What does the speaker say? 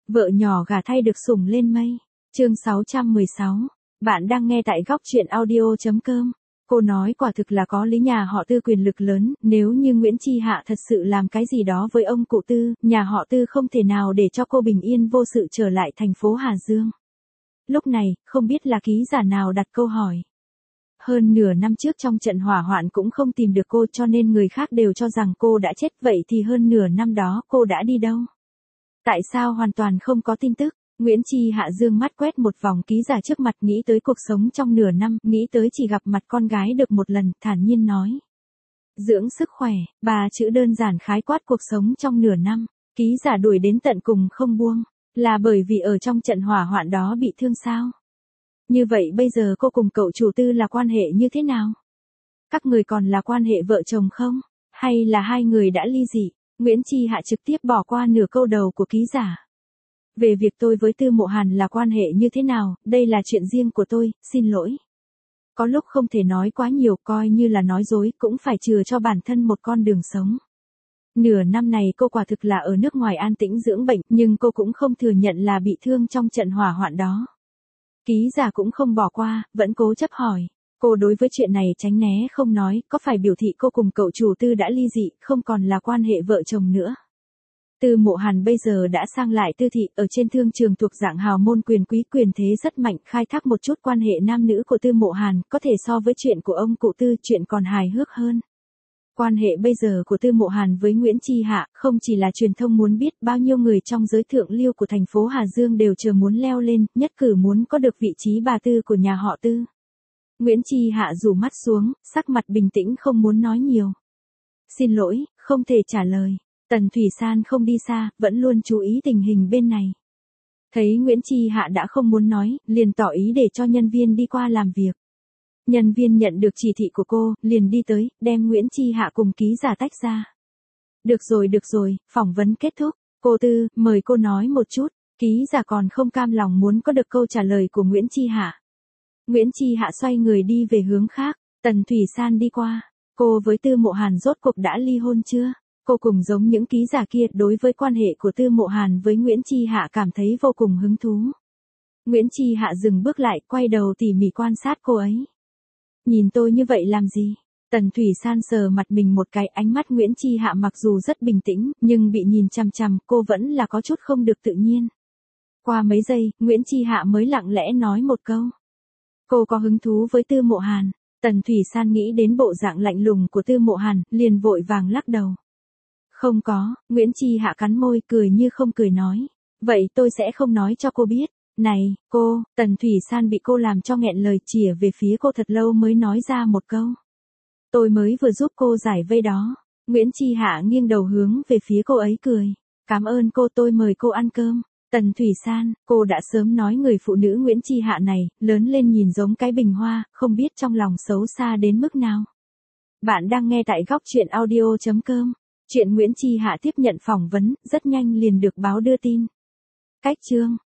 Vợ nhỏ gả thay được sủng lên mây. Chương 616. Bạn đang nghe tại góc truyện audio.com. Cô nói quả thực là có lý, nhà họ Tư quyền lực lớn, nếu như Nguyễn Chi Hạ thật sự làm cái gì đó với ông cụ Tư, nhà họ Tư không thể nào để cho cô bình yên vô sự trở lại thành phố Hà Dương. Lúc này, không biết là ký giả nào đặt câu hỏi. Hơn nửa năm trước trong trận hỏa hoạn cũng không tìm được cô, cho nên người khác đều cho rằng cô đã chết, vậy thì hơn nửa năm đó cô đã đi đâu? Tại sao hoàn toàn không có tin tức? Nguyễn Chi Hạ dương mắt quét một vòng ký giả trước mặt, nghĩ tới cuộc sống trong nửa năm, nghĩ tới chỉ gặp mặt con gái được một lần, thản nhiên nói. Dưỡng sức khỏe, ba chữ đơn giản khái quát cuộc sống trong nửa năm. Ký giả đuổi đến tận cùng không buông. Là bởi vì ở trong trận hỏa hoạn đó bị thương sao? Như vậy bây giờ cô cùng cậu chủ Tư là quan hệ như thế nào? Các người còn là quan hệ vợ chồng không? Hay là hai người đã ly dị? Nguyễn Chi Hạ trực tiếp bỏ qua nửa câu đầu của ký giả. Về việc tôi với Tư Mộ Hàn là quan hệ như thế nào, đây là chuyện riêng của tôi, xin lỗi. Có lúc không thể nói quá nhiều, coi như là nói dối, cũng phải chừa cho bản thân một con đường sống. Nửa năm này cô quả thực là ở nước ngoài an tĩnh dưỡng bệnh, nhưng cô cũng không thừa nhận là bị thương trong trận hỏa hoạn đó. Ký giả cũng không bỏ qua, vẫn cố chấp hỏi. Cô đối với chuyện này tránh né không nói, có phải biểu thị cô cùng cậu chủ Tư đã ly dị, không còn là quan hệ vợ chồng nữa? Tư Mộ Hàn bây giờ đã sang lại Tư thị, ở trên thương trường thuộc dạng hào môn quyền quý, quyền thế rất mạnh, khai thác một chút quan hệ nam nữ của Tư Mộ Hàn, có thể so với chuyện của ông cụ Tư, chuyện còn hài hước hơn. Quan hệ bây giờ của Tư Mộ Hàn với Nguyễn Chi Hạ, không chỉ là truyền thông muốn biết, bao nhiêu người trong giới thượng lưu của thành phố Hà Dương đều chờ muốn leo lên, nhất cử muốn có được vị trí bà Tư của nhà họ Tư. Nguyễn Chi Hạ rủ mắt xuống, sắc mặt bình tĩnh không muốn nói nhiều. Xin lỗi, không thể trả lời. Tần Thủy San không đi xa, vẫn luôn chú ý tình hình bên này. Thấy Nguyễn Chi Hạ đã không muốn nói, liền tỏ ý để cho nhân viên đi qua làm việc. Nhân viên nhận được chỉ thị của cô, liền đi tới, đem Nguyễn Chi Hạ cùng ký giả tách ra. Được rồi, phỏng vấn kết thúc. Cô Tư, mời cô nói một chút. Ký giả còn không cam lòng muốn có được câu trả lời của Nguyễn Chi Hạ. Nguyễn Chi Hạ xoay người đi về hướng khác, Tần Thủy San đi qua. Cô với Tư Mộ Hàn rốt cuộc đã ly hôn chưa? Cô cùng giống những ký giả kia, đối với quan hệ của Tư Mộ Hàn với Nguyễn Chi Hạ cảm thấy vô cùng hứng thú. Nguyễn Chi Hạ dừng bước lại, quay đầu tỉ mỉ quan sát cô ấy. Nhìn tôi như vậy làm gì? Tần Thủy San sờ mặt mình một cái, ánh mắt Nguyễn Chi Hạ mặc dù rất bình tĩnh, nhưng bị nhìn chằm chằm, cô vẫn là có chút không được tự nhiên. Qua mấy giây, Nguyễn Chi Hạ mới lặng lẽ nói một câu. Cô có hứng thú với Tư Mộ Hàn. Tần Thủy San nghĩ đến bộ dạng lạnh lùng của Tư Mộ Hàn, liền vội vàng lắc đầu. Không có, Nguyễn Chi Hạ cắn môi, cười như không cười nói. Vậy tôi sẽ không nói cho cô biết. Này, cô, Tần Thủy San bị cô làm cho nghẹn lời, chìa về phía cô thật lâu mới nói ra một câu. Tôi mới vừa giúp cô giải vây đó. Nguyễn Chi Hạ nghiêng đầu hướng về phía cô ấy cười. Cảm ơn cô, tôi mời cô ăn cơm. Tần Thủy San, cô đã sớm nói người phụ nữ Nguyễn Chi Hạ này, lớn lên nhìn giống cái bình hoa, không biết trong lòng xấu xa đến mức nào. Bạn đang nghe tại góc truyện audio.com. Chuyện Nguyễn Chi Hạ tiếp nhận phỏng vấn, rất nhanh liền được báo đưa tin. Cách chương.